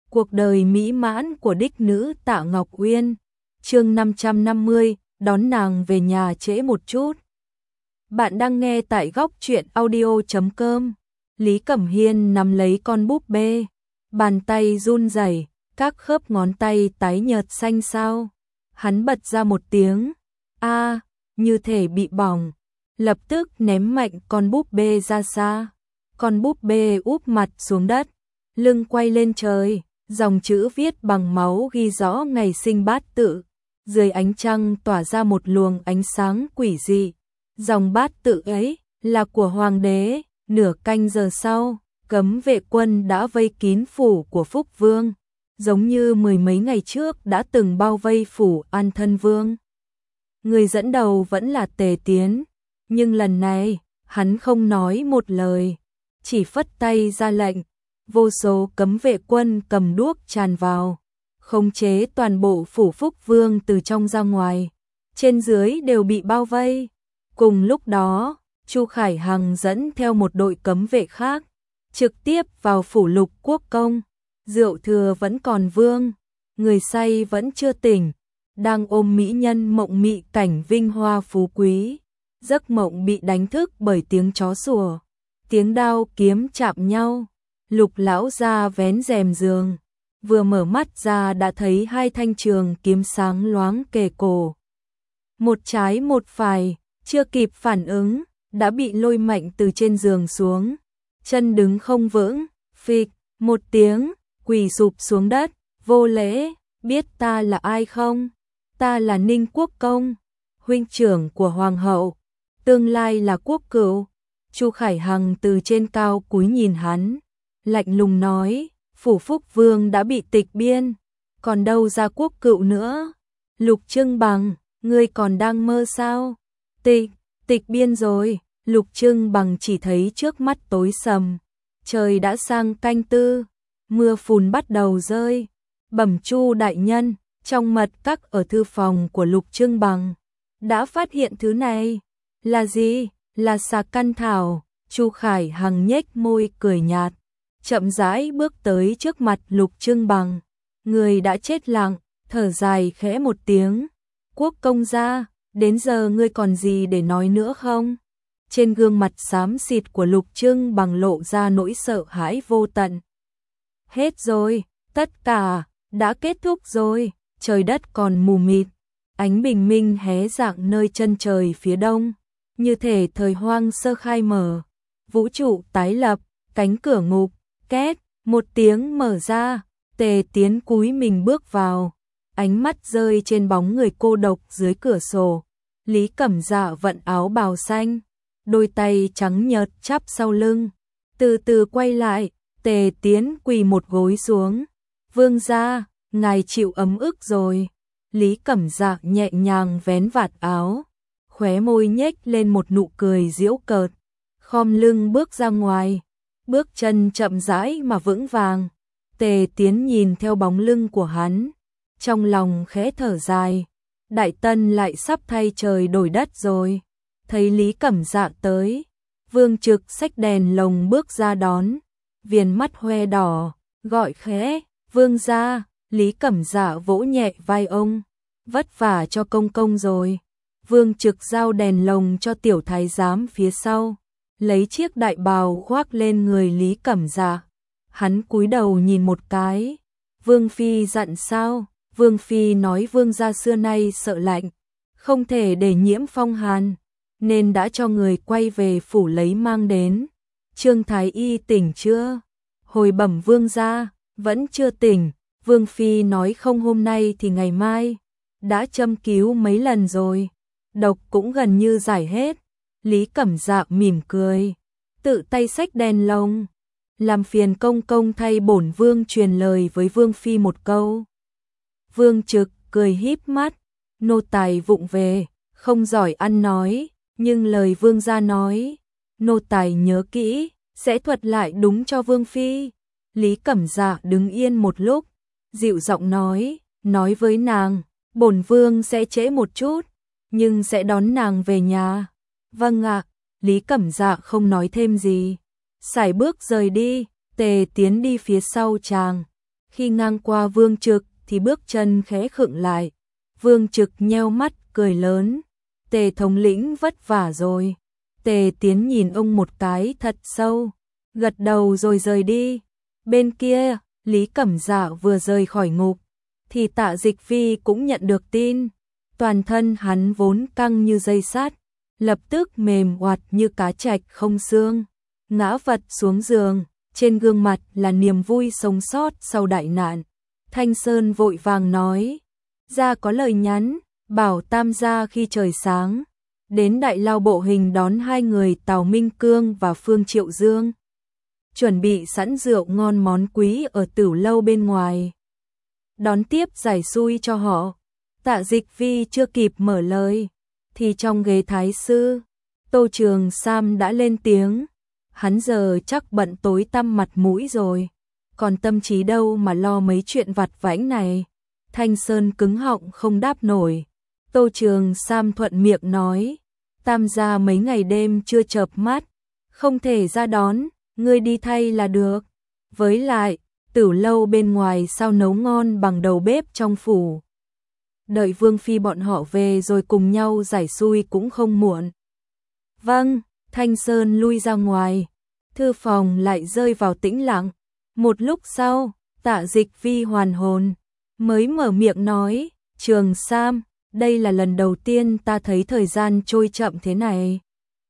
Cuộc đời mỹ mãn của đích nữ Tạ Ngọc Uyên. Chương 550, đón nàng về nhà trễ một chút. Bạn đang nghe tại góc truyện audio.com. Lý Cẩm Hiên nắm lấy con búp bê, bàn tay run rẩy, các khớp ngón tay tái nhợt xanh xao. Hắn bật ra một tiếng a, như thể bị bỏng, lập tức ném mạnh con búp bê ra xa. Con búp bê úp mặt xuống đất, lưng quay lên trời, dòng chữ viết bằng máu ghi rõ ngày sinh Bát Tự. Dưới ánh trăng tỏa ra một luồng ánh sáng quỷ dị. Dòng Bát Tự ấy là của hoàng đế. Nửa canh giờ sau, cấm vệ quân đã vây kín phủ của Phúc Vương, giống như mười mấy ngày trước đã từng bao vây phủ An Thân Vương. Người dẫn đầu vẫn là Tề Tiến, nhưng lần này, hắn không nói một lời, chỉ phất tay ra lệnh. Vô số cấm vệ quân cầm đuốc tràn vào, khống chế toàn bộ phủ Phúc Vương từ trong ra ngoài, trên dưới đều bị bao vây. Cùng lúc đó, Chu Khải Hằng dẫn theo một đội cấm vệ khác, trực tiếp vào phủ Lục Quốc công. Rượu thừa vẫn còn vương, người say vẫn chưa tỉnh, đang ôm mỹ nhân mộng mị cảnh vinh hoa phú quý. Giấc mộng bị đánh thức bởi tiếng chó sủa, tiếng đao kiếm chạm nhau. Lục lão ra vén rèm giường, vừa mở mắt ra đã thấy hai thanh trường kiếm sáng loáng kề cổ. Một trái một phải, chưa kịp phản ứng, đã bị lôi mạnh từ trên giường xuống. Chân đứng không vững, phịch, một tiếng, quỳ sụp xuống đất, vô lễ, biết ta là ai không? Ta là Ninh Quốc công, huynh trưởng của hoàng hậu, tương lai là quốc cửu. Chu Khải Hằng từ trên cao cúi nhìn hắn, lạnh lùng nói, phủ Phúc Vương đã bị tịch biên, còn đâu ra quốc cựu nữa. Lục Trưng Bằng, ngươi còn đang mơ sao? Tịch biên rồi. Lục Trưng Bằng chỉ thấy trước mắt tối sầm, trời đã sang canh tư, mưa phùn bắt đầu rơi. Bẩm Chu đại nhân, trong mật các ở thư phòng của Lục Trưng Bằng đã phát hiện thứ này. Là gì? Là xà căn thảo. Chu Khải Hằng nhếch môi cười nhạt, chậm rãi bước tới trước mặt Lục Trưng Bằng. Người đã chết lặng, thở dài khẽ một tiếng. Quốc công gia, đến giờ ngươi còn gì để nói nữa không? Trên gương mặt xám xịt của Lục Trưng Bằng lộ ra nỗi sợ hãi vô tận. Hết rồi, tất cả đã kết thúc rồi. Trời đất còn mù mịt, ánh bình minh hé rạng nơi chân trời phía đông, như thể thời hoang sơ khai mở. Vũ trụ tái lập, cánh cửa ngục két một tiếng mở ra. Tề Tiến cúi mình bước vào, ánh mắt rơi trên bóng người cô độc dưới cửa sổ. Lý Cẩm Dạ vận áo bào xanh, đôi tay trắng nhợt chắp sau lưng, từ từ quay lại. Tề Tiến quỳ một gối xuống. Vương gia, ngài chịu ấm ức rồi. Lý Cẩm Dạ nhẹ nhàng vén vạt áo, khóe môi nhếch lên một nụ cười giễu cợt, khom lưng bước ra ngoài, bước chân chậm rãi mà vững vàng. Tề Tiến nhìn theo bóng lưng của hắn, trong lòng khẽ thở dài, Đại Tân lại sắp thay trời đổi đất rồi. Thấy Lý Cẩm Dạ tới, Vương Trực xách đèn lồng bước ra đón, viền mắt hoe đỏ, gọi khẽ, vương gia. Lý Cẩm Dạ vỗ nhẹ vai ông, vất vả cho công công rồi. Vương Trực giao đèn lồng cho tiểu thái giám phía sau, lấy chiếc đại bào khoác lên người Lý Cẩm Dạ. Hắn cúi đầu nhìn một cái. Vương phi dặn sao? Vương phi nói vương gia xưa nay sợ lạnh, không thể để nhiễm phong hàn, nên đã cho người quay về phủ lấy mang đến. Trương thái y tỉnh chưa? Hồi bẩm vương gia, vẫn chưa tỉnh. Vương phi nói không hôm nay thì ngày mai, đã châm cứu mấy lần rồi, độc cũng gần như giải hết. Lý Cẩm Dạ mỉm cười, tự tay xách đèn lồng, làm phiền công công thay bổn vương truyền lời với vương phi một câu. Vương Trực cười híp mắt, nô tài vụng về, không giỏi ăn nói, nhưng lời vương gia nói, nô tài nhớ kỹ, sẽ thuật lại đúng cho vương phi. Lý Cẩm Dạ đứng yên một lúc, dịu giọng nói với nàng, bổn vương sẽ trễ một chút, nhưng sẽ đón nàng về nhà. Vâng ạ. Lý Cẩm Dạ không nói thêm gì, sải bước rời đi. Tề Tiến đi phía sau chàng, Khi ngang qua Vương Trực thì bước chân khẽ khựng lại. Vương Trực nheo mắt cười lớn. Tề thống lĩnh vất vả rồi. Tề Tiến nhìn ông một cái thật sâu, gật đầu rồi rời đi. Bên kia, Lý Cẩm Dạ vừa rời khỏi ngục, thì Tạ Dịch Phi cũng nhận được tin. Toàn thân hắn vốn căng như dây sắt, lập tức mềm oặt như cá trạch không xương, ngã vật xuống giường, trên gương mặt là niềm vui sống sót sau đại nạn. Thanh Sơn vội vàng nói, gia có lời nhắn, bảo Tam gia khi trời sáng, đến Đại Lao Bộ Hình đón hai người Tào Minh Cương và Phương Triệu Dương. Chuẩn bị sẵn rượu ngon món quý ở Tửu Lâu bên ngoài. Đón tiếp giải xui cho họ. Tạ Dịch Phi chưa kịp mở lời, thì trong ghế thái sư, Tô Trường Sam đã lên tiếng. Hắn giờ chắc bận tối tăm mặt mũi rồi, còn tâm trí đâu mà lo mấy chuyện vặt vãnh này. Thanh Sơn cứng họng không đáp nổi. Tô Trường Sam thuận miệng nói, Tam gia mấy ngày đêm chưa chợp mắt, không thể ra đón, ngươi đi thay là được. Với lại, Tửu Lâu bên ngoài sao nấu ngon bằng đầu bếp trong phủ. Đợi Vương Phi bọn họ về rồi cùng nhau giải xui cũng không muộn. Vâng, Thanh Sơn lui ra ngoài. Thư phòng lại rơi vào tĩnh lặng. Một lúc sau, Tạ Dịch Phi hoàn hồn, mới mở miệng nói, Trường Sam, đây là lần đầu tiên ta thấy thời gian trôi chậm thế này.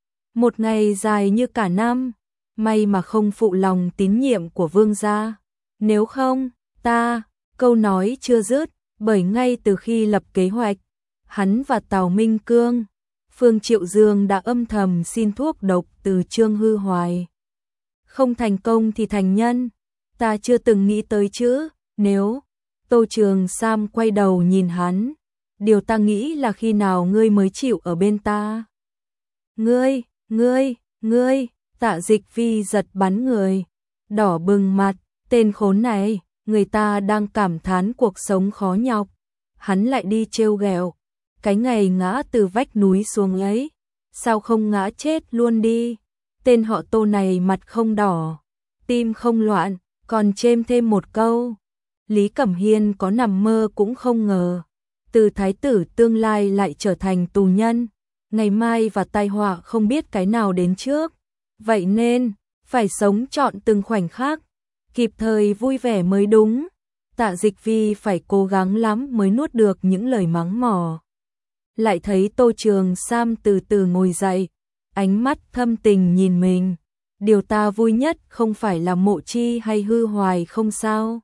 Một ngày dài như cả năm, may mà không phụ lòng tín nhiệm của vương gia. Nếu không, câu nói chưa dứt, bởi ngay từ khi lập kế hoạch, hắn và Tào Minh Cương, Phương Triệu Dương đã âm thầm xin thuốc độc từ Trương Hư Hoài. Không thành công thì thành nhân, ta chưa từng nghĩ tới chứ, nếu. Tô Trường Sam quay đầu nhìn hắn, điều ta nghĩ là khi nào ngươi mới chịu ở bên ta. Ngươi, Tạ Dịch Phi giật bắn người, đỏ bừng mặt, tên khốn này, người ta đang cảm thán cuộc sống khó nhọc, hắn lại đi trêu ghẹo, cái ngày ngã từ vách núi xuống ấy, sao không ngã chết luôn đi. Tên họ Tô này mặt không đỏ, tim không loạn, còn chêm thêm một câu. Lý Cẩm Hiên có nằm mơ cũng không ngờ, từ thái tử tương lai lại trở thành tù nhân, ngày mai và tai họa không biết cái nào đến trước. Vậy nên, phải sống trọn từng khoảnh khắc, kịp thời vui vẻ mới đúng. Tạ Dịch Phi phải cố gắng lắm mới nuốt được những lời mắng mỏ. Lại thấy Tô Trường Sam từ từ ngồi dậy, ánh mắt thâm tình nhìn mình. Điều ta vui nhất không phải là Mộ Chi hay Hư Hoài không sao,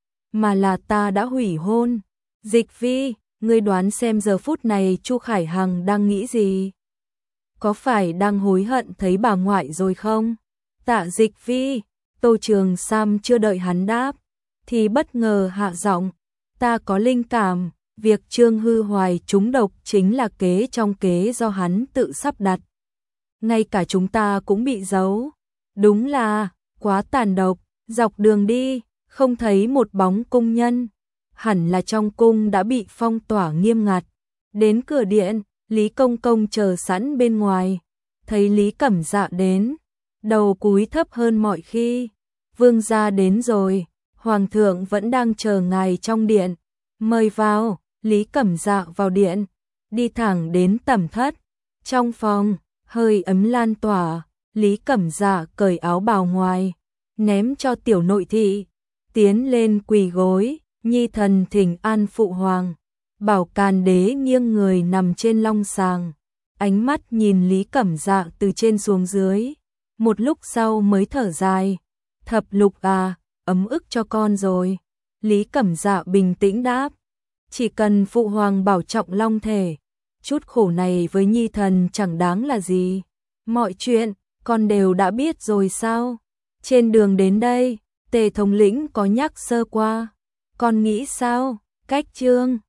mà là ta đã hủy hôn. Dịch Phi, ngươi đoán xem giờ phút này Chu Khải Hằng đang nghĩ gì? Có phải đang hối hận thấy bà ngoại rồi không? Tạ Dịch Phi, Tô Trường Sam chưa đợi hắn đáp, thì bất ngờ hạ giọng, ta có linh cảm, việc Trương Hư Hoài trúng độc chính là kế trong kế do hắn tự sắp đặt. Ngay cả chúng ta cũng bị giấu. Đúng là, quá tàn độc, dọc đường đi, không thấy một bóng cung nhân. Hẳn là trong cung đã bị phong tỏa nghiêm ngặt. Đến cửa điện, Lý Công Công chờ sẵn bên ngoài. Thấy Lý Cẩm Dạ đến, đầu cúi thấp hơn mọi khi. Vương gia đến rồi, Hoàng thượng vẫn đang chờ ngài trong điện. Mời vào. Lý Cẩm Dạ vào điện, đi thẳng đến tẩm thất. Trong phòng, hơi ấm lan tỏa, Lý Cẩm Dạ cởi áo bào ngoài, ném cho tiểu nội thị, tiến lên quỳ gối, nhi thần thỉnh an phụ hoàng. Bảo Càn Đế nghiêng người nằm trên long sàng, ánh mắt nhìn Lý Cẩm Dạ từ trên xuống dưới, một lúc sau mới thở dài, Thập Lục à, ấm ức cho con rồi. Lý Cẩm Dạ bình tĩnh đáp, chỉ cần phụ hoàng bảo trọng long thể, chút khổ này với nhi thần chẳng đáng là gì. Mọi chuyện, con đều đã biết rồi sao? Trên đường đến đây, Tề thống lĩnh có nhắc sơ qua. Con nghĩ sao? Cách Trương